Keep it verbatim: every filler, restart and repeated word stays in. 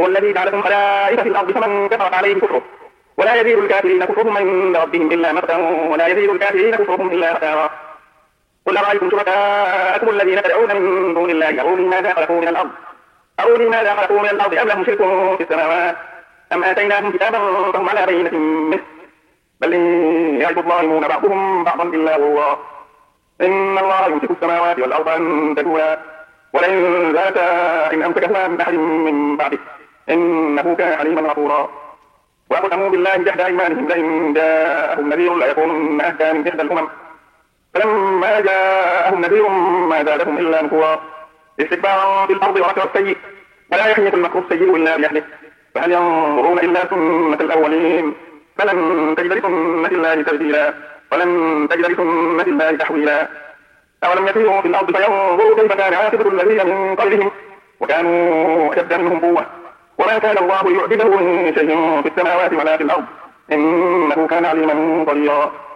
هو الذي جعلكم خلائف في الأرض فمن كفر عليه كفره ولا يزيد الكافرين كفرهم عند ربهم إلا مقتا ولا يزيد الكافرين كفرهم إلا خسارا. قل أرأيتم شركاءكم الذين تدعون من دون الله أروني ماذا خلقوا من الأرض أروني ماذا خلقوا من الأرض أم لهم شرك في السماوات أم آتيناهم كتابا فهم على بينة منه بل يعد الظالمون بعضهم بعضا إلا غرورا. إن الله يمسك السماوات والأرض أن تزولا ولئن زالتا إن أمسكهما من أحد من بعده إنه كان عليما غفورا. وأقسموا بالله جهد أيمانهم لئن جاءهم نذير ليكونن أهدى من إحدى الأمم فلما جاءهم نذير ما زادهم إلا نفورا استكبارا في الأرض ومكر السيء ولا يحيق المكر السيء إلا بأهله فهل ينظرون إلا سنة الأولين فلن تجد لسنة الله تبديلا ولن تجد لسنة الله تحويلا. أولم يسيروا في الأرض فينظروا كيف كان عاقبة الذين من قبلهم وكانوا أشد منهم قوة وما كان الله ليعجزه من شيء في السماوات ولا في الأرض إنه كان عليما قديرا.